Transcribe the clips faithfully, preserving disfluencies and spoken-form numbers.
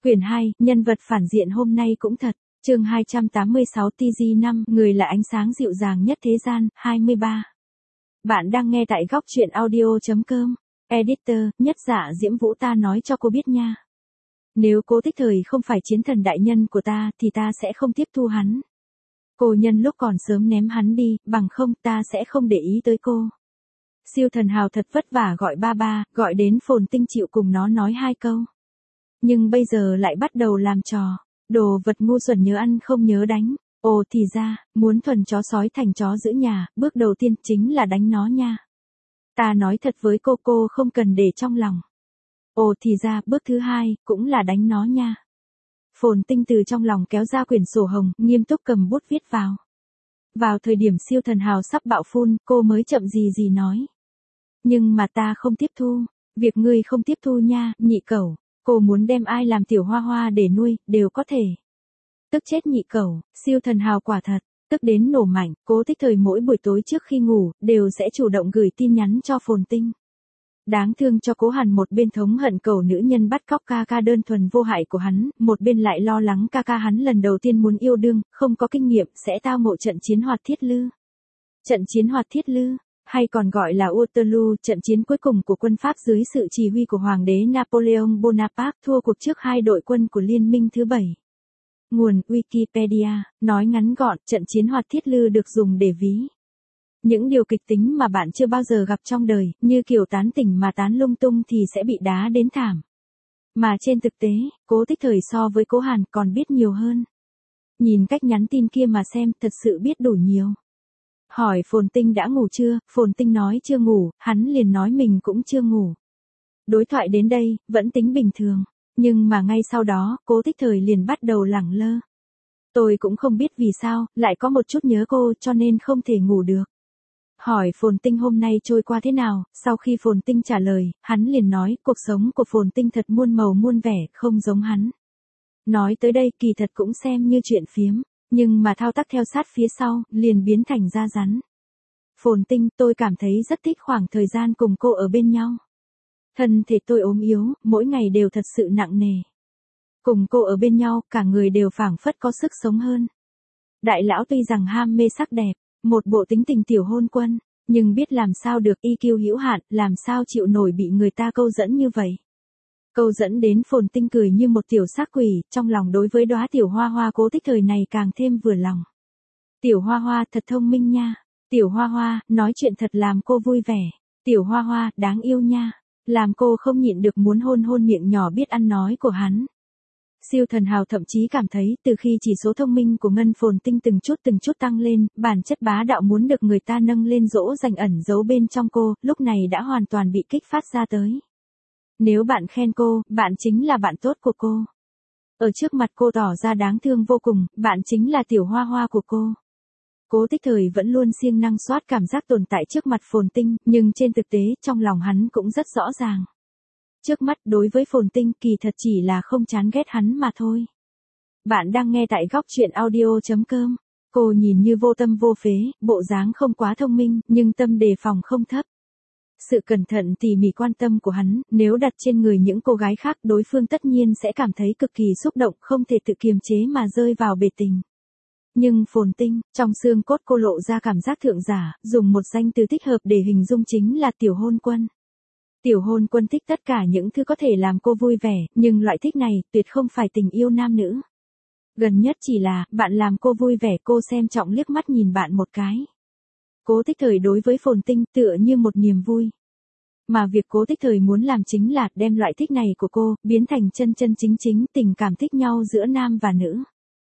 Quyển hai, nhân vật phản diện hôm nay cũng thật. Chương hai trăm tám mươi sáu T G năm, người là ánh sáng dịu dàng nhất thế gian, hai mươi ba. Bạn đang nghe tại góc truyện audio.com. Editor, nhất dạ Diễm Vũ, ta nói cho cô biết nha. Nếu Cố Tích Thời không phải chiến thần đại nhân của ta thì ta sẽ không tiếp thu hắn. Cô nhân lúc còn sớm ném hắn đi, bằng không ta sẽ không để ý tới cô. Siêu thần hào thật vất vả gọi ba ba, gọi đến Phồn Tinh chịu cùng nó nói hai câu. Nhưng bây giờ lại bắt đầu làm trò. Đồ vật ngu xuẩn nhớ ăn không nhớ đánh. Ồ thì ra, muốn thuần chó sói thành chó giữ nhà, bước đầu tiên chính là đánh nó nha. Ta nói thật với cô, cô không cần để trong lòng. Ồ thì ra, bước thứ hai, cũng là đánh nó nha. Phồn Tinh từ trong lòng kéo ra quyển sổ hồng, nghiêm túc cầm bút viết vào. Vào thời điểm siêu thần hào sắp bạo phun, cô mới chậm gì gì nói. Nhưng mà ta không tiếp thu. Việc ngươi không tiếp thu nha, nhị cẩu. Cô muốn đem ai làm tiểu hoa hoa để nuôi, đều có thể. Tức chết nhị cẩu, siêu thần hào quả thật, tức đến nổ mạnh. Cố Tích Thời mỗi buổi tối trước khi ngủ, đều sẽ chủ động gửi tin nhắn cho Phồn Tinh. Đáng thương cho Cố Hàn một bên thống hận cẩu nữ nhân bắt cóc ca ca đơn thuần vô hại của hắn, một bên lại lo lắng ca ca hắn lần đầu tiên muốn yêu đương, không có kinh nghiệm, sẽ tao ngộ trận chiến Hoạt Thiết Lư. Trận chiến Hoạt Thiết Lư, hay còn gọi là Waterloo, trận chiến cuối cùng của quân Pháp dưới sự chỉ huy của Hoàng đế Napoleon Bonaparte, thua cuộc trước hai đội quân của Liên minh thứ bảy. Nguồn Wikipedia, nói ngắn gọn, trận chiến Hoạt Thiết Lư được dùng để ví những điều kịch tính mà bạn chưa bao giờ gặp trong đời, như kiểu tán tỉnh mà tán lung tung thì sẽ bị đá đến thảm. Mà trên thực tế, Cố Tích Thời so với Cố Hàn còn biết nhiều hơn. Nhìn cách nhắn tin kia mà xem, thật sự biết đủ nhiều. Hỏi Phồn Tinh đã ngủ chưa, Phồn Tinh nói chưa ngủ, hắn liền nói mình cũng chưa ngủ. Đối thoại đến đây, vẫn tính bình thường, nhưng mà ngay sau đó, Cố Tích Thời liền bắt đầu lẳng lơ. Tôi cũng không biết vì sao, lại có một chút nhớ cô cho nên không thể ngủ được. Hỏi Phồn Tinh hôm nay trôi qua thế nào, sau khi Phồn Tinh trả lời, hắn liền nói cuộc sống của Phồn Tinh thật muôn màu muôn vẻ, không giống hắn. Nói tới đây kỳ thật cũng xem như chuyện phiếm. Nhưng mà thao tác theo sát phía sau, liền biến thành da rắn. Phồn Tinh, tôi cảm thấy rất thích khoảng thời gian cùng cô ở bên nhau. Thân thể tôi ốm yếu, mỗi ngày đều thật sự nặng nề. Cùng cô ở bên nhau, cả người đều phảng phất có sức sống hơn. Đại lão tuy rằng ham mê sắc đẹp, một bộ tính tình tiểu hôn quân, nhưng biết làm sao được i kiu hữu hạn, làm sao chịu nổi bị người ta câu dẫn như vậy. Câu dẫn đến Phồn Tinh cười như một tiểu xác quỷ, trong lòng đối với đóa tiểu hoa hoa Cố Tích Thời này càng thêm vừa lòng. Tiểu hoa hoa thật thông minh nha. Tiểu hoa hoa, nói chuyện thật làm cô vui vẻ. Tiểu hoa hoa, đáng yêu nha. Làm cô không nhịn được muốn hôn hôn miệng nhỏ biết ăn nói của hắn. Siêu thần hào thậm chí cảm thấy từ khi chỉ số thông minh của Ngân Phồn Tinh từng chút từng chút tăng lên, bản chất bá đạo muốn được người ta nâng lên dỗ dành ẩn giấu bên trong cô, lúc này đã hoàn toàn bị kích phát ra tới. Nếu bạn khen cô, bạn chính là bạn tốt của cô. Ở trước mặt cô tỏ ra đáng thương vô cùng, bạn chính là tiểu hoa hoa của cô. Cố Tích Thời vẫn luôn siêng năng soát cảm giác tồn tại trước mặt Phồn Tinh, nhưng trên thực tế, trong lòng hắn cũng rất rõ ràng. Trước mắt đối với Phồn Tinh kỳ thật chỉ là không chán ghét hắn mà thôi. Bạn đang nghe tại góc truyện audio.com. Cô nhìn như vô tâm vô phế, bộ dáng không quá thông minh, nhưng tâm đề phòng không thấp. Sự cẩn thận tỉ mỉ quan tâm của hắn, nếu đặt trên người những cô gái khác đối phương tất nhiên sẽ cảm thấy cực kỳ xúc động, không thể tự kiềm chế mà rơi vào bể tình. Nhưng Phồn Tinh, trong xương cốt cô lộ ra cảm giác thượng giả, dùng một danh từ thích hợp để hình dung chính là tiểu hôn quân. Tiểu hôn quân thích tất cả những thứ có thể làm cô vui vẻ, nhưng loại thích này tuyệt không phải tình yêu nam nữ. Gần nhất chỉ là, bạn làm cô vui vẻ, cô xem trọng liếc mắt nhìn bạn một cái. Cố Tích Thời đối với Phồn Tinh tựa như một niềm vui. Mà việc Cố Tích Thời muốn làm chính là đem loại thích này của cô, biến thành chân chân chính chính tình cảm thích nhau giữa nam và nữ.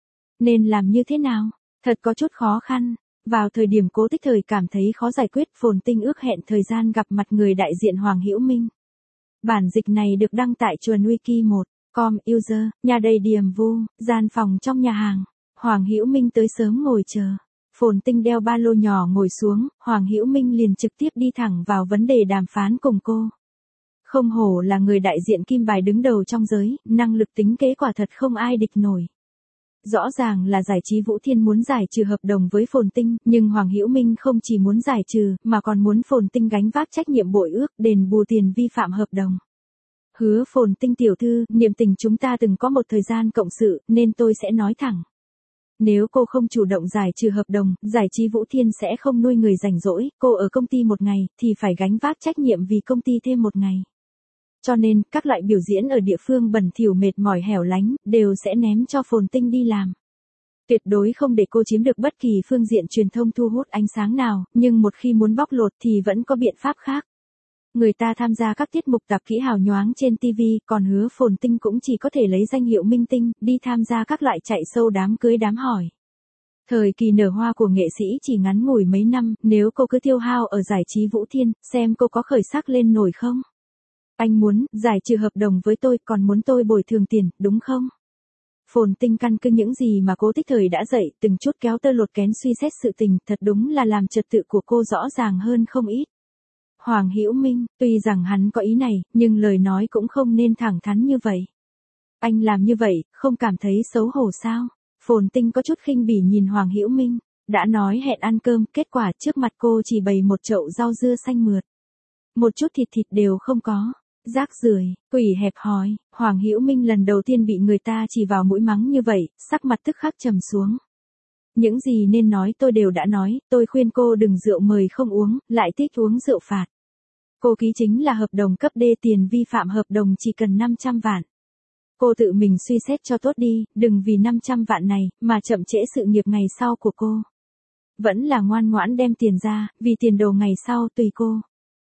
Nên làm như thế nào? Thật có chút khó khăn. Vào thời điểm Cố Tích Thời cảm thấy khó giải quyết, Phồn Tinh ước hẹn thời gian gặp mặt người đại diện Hoàng Hữu Minh. Bản dịch này được đăng tại chuồn wiki một com user, nhà đầy điềm vu, gian phòng trong nhà hàng. Hoàng Hữu Minh tới sớm ngồi chờ. Phồn Tinh đeo ba lô nhỏ ngồi xuống, Hoàng Hữu Minh liền trực tiếp đi thẳng vào vấn đề đàm phán cùng cô. Không hổ là người đại diện kim bài đứng đầu trong giới, năng lực tính kế quả thật không ai địch nổi. Rõ ràng là giải trí Vũ Thiên muốn giải trừ hợp đồng với Phồn Tinh, nhưng Hoàng Hữu Minh không chỉ muốn giải trừ, mà còn muốn Phồn Tinh gánh vác trách nhiệm bội ước, đền bù tiền vi phạm hợp đồng. Hứa Phồn Tinh tiểu thư, niệm tình chúng ta từng có một thời gian cộng sự, nên tôi sẽ nói thẳng. Nếu cô không chủ động giải trừ hợp đồng, giải trí Vũ Thiên sẽ không nuôi người rảnh rỗi, cô ở công ty một ngày, thì phải gánh vác trách nhiệm vì công ty thêm một ngày. Cho nên, các loại biểu diễn ở địa phương bẩn thỉu mệt mỏi hẻo lánh, đều sẽ ném cho Phồn Tinh đi làm. Tuyệt đối không để cô chiếm được bất kỳ phương diện truyền thông thu hút ánh sáng nào, nhưng một khi muốn bóc lột thì vẫn có biện pháp khác. Người ta tham gia các tiết mục tạp kỹ hào nhoáng trên ti vi, còn Hứa Phồn Tinh cũng chỉ có thể lấy danh hiệu minh tinh, đi tham gia các loại chạy show đám cưới đám hỏi. Thời kỳ nở hoa của nghệ sĩ chỉ ngắn ngủi mấy năm, nếu cô cứ tiêu hao ở giải trí Vũ Thiên, xem cô có khởi sắc lên nổi không? Anh muốn giải trừ hợp đồng với tôi, còn muốn tôi bồi thường tiền, đúng không? Phồn Tinh căn cứ những gì mà Cố Tích Thời đã dạy, từng chút kéo tơ lột kén suy xét sự tình, thật đúng là làm trật tự của cô rõ ràng hơn không ít. Hoàng Hữu Minh, tuy rằng hắn có ý này, nhưng lời nói cũng không nên thẳng thắn như vậy. Anh làm như vậy, không cảm thấy xấu hổ sao? Phồn Tinh có chút khinh bỉ nhìn Hoàng Hữu Minh, đã nói hẹn ăn cơm, kết quả trước mặt cô chỉ bày một chậu rau dưa xanh mượt. Một chút thịt thịt đều không có. Rác rưởi, quỷ hẹp hòi. Hoàng Hữu Minh lần đầu tiên bị người ta chỉ vào mũi mắng như vậy, sắc mặt tức khắc trầm xuống. Những gì nên nói tôi đều đã nói, tôi khuyên cô đừng rượu mời không uống, lại thích uống rượu phạt. Cô ký chính là hợp đồng cấp D, tiền vi phạm hợp đồng chỉ cần năm trăm vạn. Cô tự mình suy xét cho tốt đi, đừng vì năm trăm vạn này, mà chậm trễ sự nghiệp ngày sau của cô. Vẫn là ngoan ngoãn đem tiền ra, vì tiền đồ ngày sau tùy cô.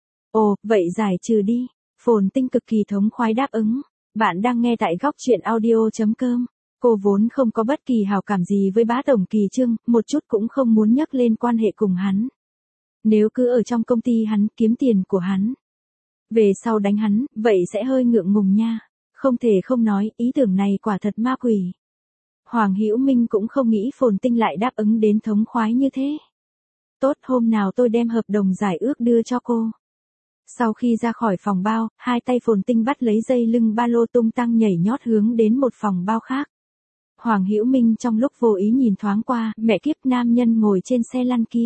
Ồ, vậy giải trừ đi. Phồn Tinh cực kỳ thống khoái đáp ứng. Bạn đang nghe tại góc truyện audio chấm com. Cô vốn không có bất kỳ hào cảm gì với bá tổng Kỳ Trương, một chút cũng không muốn nhắc lên quan hệ cùng hắn. Nếu cứ ở trong công ty hắn kiếm tiền của hắn, về sau đánh hắn, vậy sẽ hơi ngượng ngùng nha. Không thể không nói, ý tưởng này quả thật ma quỷ. Hoàng Hữu Minh cũng không nghĩ Phồn Tinh lại đáp ứng đến thống khoái như thế. Tốt, hôm nào tôi đem hợp đồng giải ước đưa cho cô. Sau khi ra khỏi phòng bao, hai tay Phồn Tinh bắt lấy dây lưng ba lô tung tăng nhảy nhót hướng đến một phòng bao khác. Hoàng Hữu Minh trong lúc vô ý nhìn thoáng qua, mẹ kiếp, nam nhân ngồi trên xe lăn kia.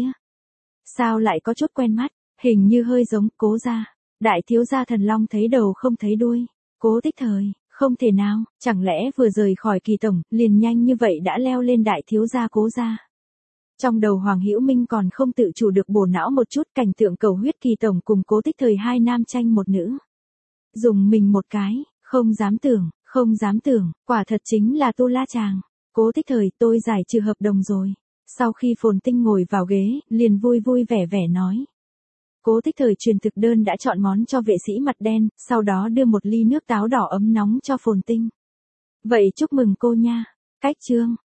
Sao lại có chút quen mắt, hình như hơi giống Cố gia. Đại thiếu gia Thần Long thấy đầu không thấy đuôi. Cố Tích Thời, không thể nào, chẳng lẽ vừa rời khỏi Kỳ tổng, liền nhanh như vậy đã leo lên đại thiếu gia Cố gia. Trong đầu Hoàng Hữu Minh còn không tự chủ được bổ não một chút, cảnh tượng cầu huyết Kỳ tổng cùng Cố Tích Thời hai nam tranh một nữ. Dùng mình một cái, không dám tưởng, không dám tưởng, quả thật chính là Tu La Chàng. Cố Tích Thời, tôi giải trừ hợp đồng rồi. Sau khi Phồn Tinh ngồi vào ghế, liền vui vui vẻ vẻ nói. Cố Tích Thời truyền thực đơn đã chọn món cho vệ sĩ mặt đen, sau đó đưa một ly nước táo đỏ ấm nóng cho Phồn Tinh. Vậy chúc mừng cô nha. Cách chương.